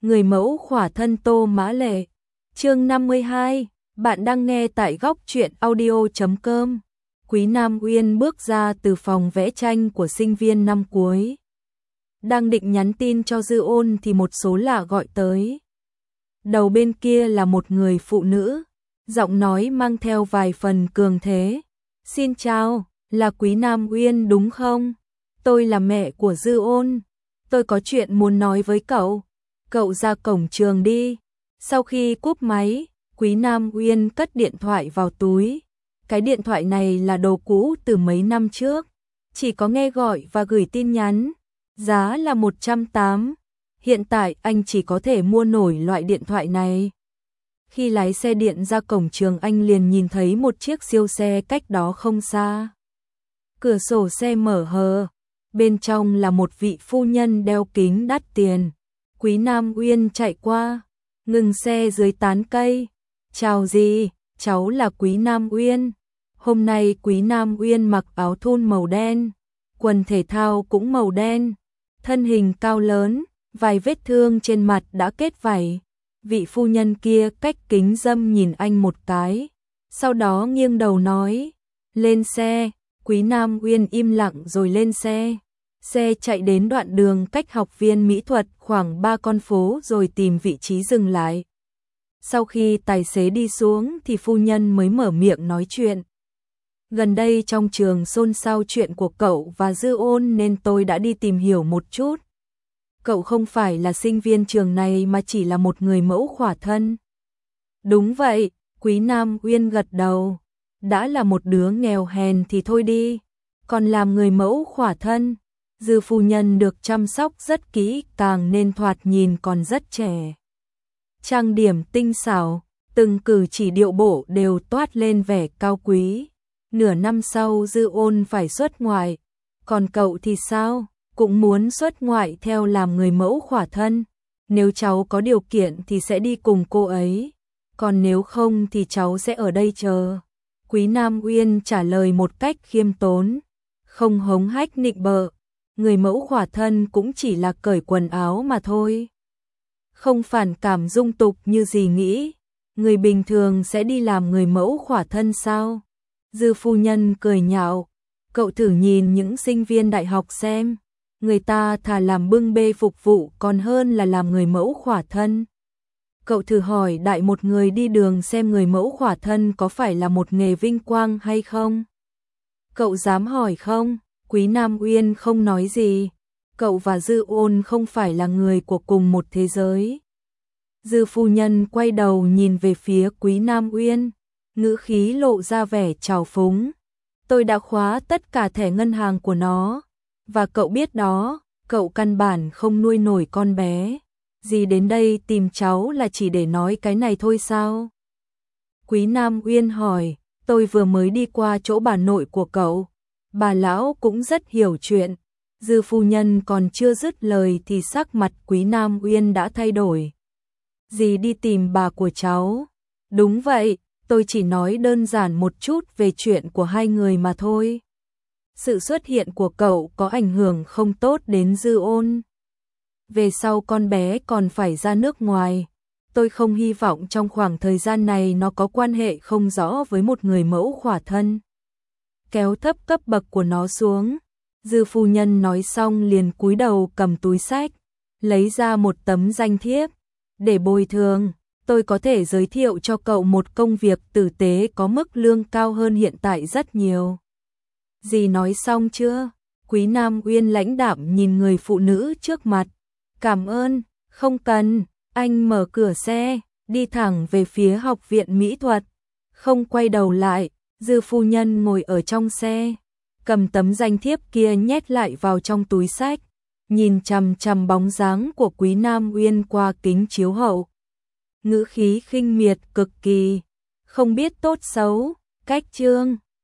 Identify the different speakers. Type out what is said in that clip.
Speaker 1: Người mẫu khỏa thân Tô Mã Lệ. Chương 52, bạn đang nghe tại góc truyện audio.com. Quý Nam Uyên bước ra từ phòng vẽ tranh của sinh viên năm cuối. Đang định nhắn tin cho Dư Ôn thì một số lạ gọi tới. Đầu bên kia là một người phụ nữ, giọng nói mang theo vài phần cường thế. Xin chào, là Quý Nam Uyên đúng không? Tôi là mẹ của Dư Ôn. Tôi có chuyện muốn nói với cậu. Cậu ra cổng trường đi. Sau khi cúp máy, Quý Nam Uyên cất điện thoại vào túi. Cái điện thoại này là đồ cũ từ mấy năm trước. Chỉ có nghe gọi và gửi tin nhắn. Giá là 180. Hiện tại anh chỉ có thể mua nổi loại điện thoại này. Khi lái xe điện ra cổng trường anh liền nhìn thấy một chiếc siêu xe cách đó không xa. Cửa sổ xe mở hờ. Bên trong là một vị phu nhân đeo kính đắt tiền. Quý Nam Uyên chạy qua, ngừng xe dưới tán cây. Chào dì, cháu là Quý Nam Uyên. Hôm nay Quý Nam Uyên mặc áo thun màu đen, quần thể thao cũng màu đen, thân hình cao lớn, vài vết thương trên mặt đã kết vảy. Vị phu nhân kia cách kính dâm nhìn anh một cái, sau đó nghiêng đầu nói, lên xe. Quý Nam Uyên im lặng rồi lên xe. Xe chạy đến đoạn đường cách học viên mỹ thuật khoảng 3 con phố rồi tìm vị trí dừng lại. Sau khi tài xế đi xuống thì phu nhân mới mở miệng nói chuyện. Gần đây trong trường xôn xao chuyện của cậu và Dư Ôn nên tôi đã đi tìm hiểu một chút. Cậu không phải là sinh viên trường này mà chỉ là một người mẫu khỏa thân. Đúng vậy, Quý Nam Uyên gật đầu. Đã là một đứa nghèo hèn thì thôi đi, còn làm người mẫu khỏa thân. Dư phu nhân được chăm sóc rất kỹ càng nên thoạt nhìn còn rất trẻ. Trang điểm tinh xảo, từng cử chỉ điệu bộ đều toát lên vẻ cao quý. Nửa năm sau Dư Ôn phải xuất ngoại, còn cậu thì sao? Cũng muốn xuất ngoại theo làm người mẫu khỏa thân. Nếu cháu có điều kiện thì sẽ đi cùng cô ấy, còn nếu không thì cháu sẽ ở đây chờ. Quý Nam Uyên trả lời một cách khiêm tốn, không hống hách nịnh bợ. Người mẫu khỏa thân cũng chỉ là cởi quần áo mà thôi. Không phản cảm dung tục như gì nghĩ. Người bình thường sẽ đi làm người mẫu khỏa thân sao? Dư phu nhân cười nhạo. Cậu thử nhìn những sinh viên đại học xem. Người ta thà làm bưng bê phục vụ còn hơn là làm người mẫu khỏa thân. Cậu thử hỏi đại một người đi đường xem người mẫu khỏa thân có phải là một nghề vinh quang hay không? Cậu dám hỏi không? Quý Nam Uyên không nói gì. Cậu và Dư Ôn không phải là người của cùng một thế giới. Dư phu nhân quay đầu nhìn về phía Quý Nam Uyên, ngữ khí lộ ra vẻ trào phúng. Tôi đã khóa tất cả thẻ ngân hàng của nó. Và cậu biết đó, cậu căn bản không nuôi nổi con bé. Dì đến đây tìm cháu là chỉ để nói cái này thôi sao? Quý Nam Uyên hỏi, tôi vừa mới đi qua chỗ bà nội của cậu. Bà lão cũng rất hiểu chuyện. Dư phu nhân còn chưa dứt lời thì sắc mặt Quý Nam Uyên đã thay đổi. Dì đi tìm bà của cháu. Đúng vậy, tôi chỉ nói đơn giản một chút về chuyện của hai người mà thôi. Sự xuất hiện của cậu có ảnh hưởng không tốt đến Dư Ôn. Về sau con bé còn phải ra nước ngoài. Tôi không hy vọng trong khoảng thời gian này nó có quan hệ không rõ với một người mẫu khỏa thân. Kéo thấp cấp bậc của nó xuống. Dư phu nhân nói xong liền cúi đầu cầm túi xách, lấy ra một tấm danh thiếp. Để bồi thường, tôi có thể giới thiệu cho cậu một công việc tử tế có mức lương cao hơn hiện tại rất nhiều. Dì nói xong chưa? Quý Nam Uyên lãnh đạm nhìn người phụ nữ trước mặt. Cảm ơn, không cần. Anh mở cửa xe, đi thẳng về phía học viện mỹ thuật. Không quay đầu lại. Dư phu nhân ngồi ở trong xe, cầm tấm danh thiếp kia nhét lại vào trong túi xách, nhìn chằm chằm bóng dáng của Quý Nam Uyên qua kính chiếu hậu. Ngữ khí khinh miệt cực kỳ, không biết tốt xấu, cách trương.